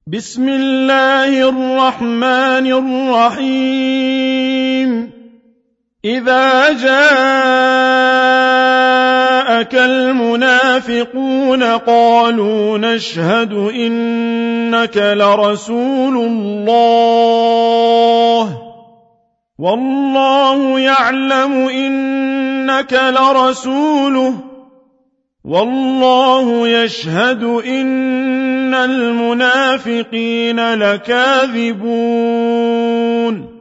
بسم الله الرحمن الرحيم إذا جاءك المنافقون قالوا نشهد إنك لرسول الله والله يعلم إنك لرسوله والله يشهد إن المنافقين لكاذبون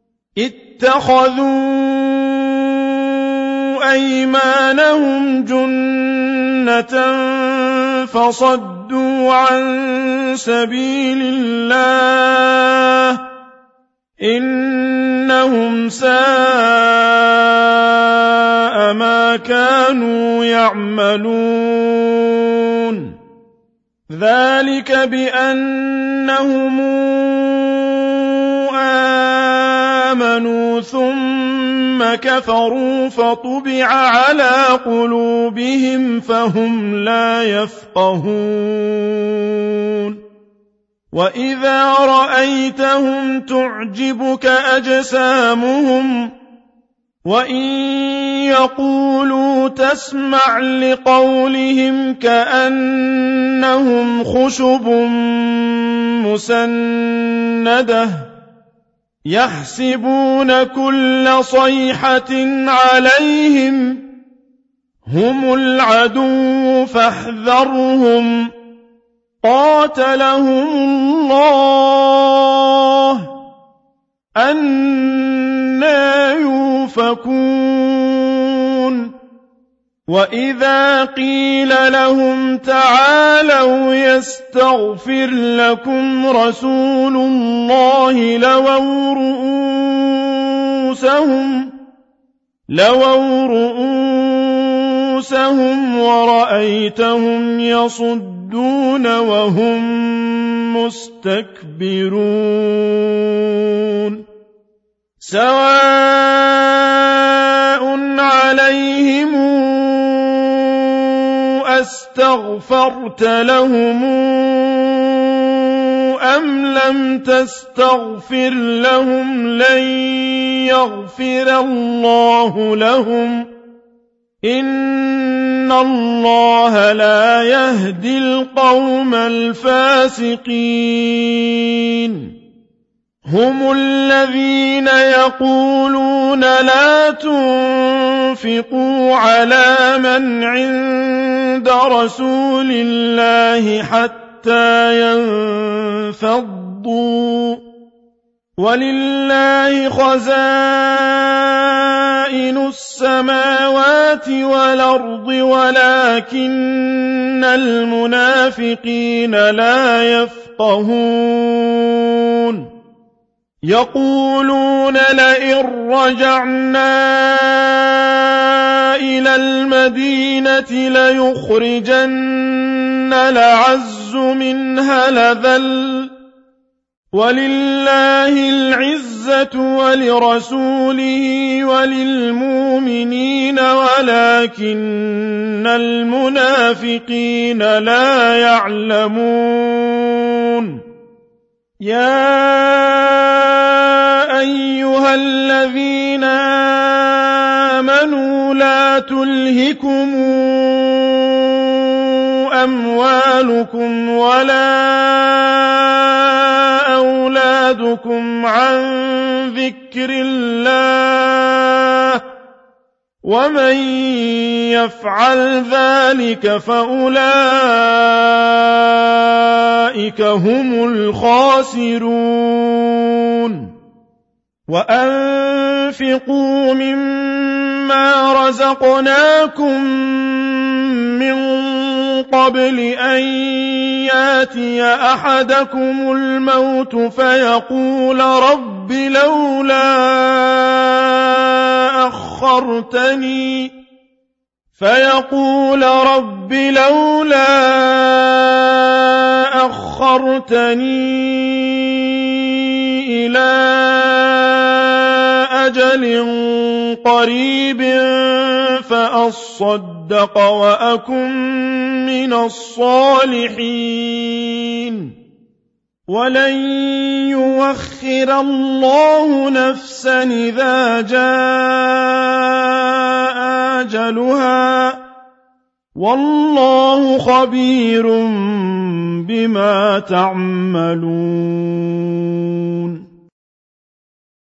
اتخذوا أيمانهم جنة فصدوا عن سبيل الله إنهم ساء ما كانوا يعملون ذلك بأنهم آمنوا ثم كفروا فطبع على قلوبهم فهم لا يفقهون وإذا رأيتهم تعجبك أجسامهم وإن يقولوا تسمع لقولهم كأنهم خشب مسندة يحسبون كل صيحة عليهم هم العدو فاحذرهم قاتلهم الله أنى يؤفكون وإذا قيل لهم تعالوا يستغفر لكم رسول الله لووا رؤوسهم ورأيتهم يصدون وهم مستكبرون سواء عليهم أستغفرت لهم أم لم تستغفر لهم لن يغفر الله لهم إن الله لا يهدي القوم الفاسقين هم الذين يقولون لا تنفقوا على من عند رسول الله حتى ينفضوا ولله خزائن السماوات والأرض ولكن المنافقين لا يفقهون يقولون لئن رجعنا إلى المدينة ليخرجن الأعز منها الأذل ولله العزة ولرسوله وللمؤمنين ولكن المنافقين لا يعلمون يا أيها الذين آمنوا لا تلهكم أموالكم ولا أولادكم عن ذكر الله ومن يفعل ذلك فأولئك هم الخاسرون وأنفقوا مما رزقناكم من قبل أن ياتي أحدكم الموت فيقول رب لولا أخرتني إلى أجل قريب فأصدق وأكن من الصالحين وَلَن يُؤَخِّرَ اللَّهُ نَفْسًا إِذَا جَاءَ أَجَلُهَا ۚ وَاللَّهُ خَبِيرٌ بِمَا تَعْمَلُونَ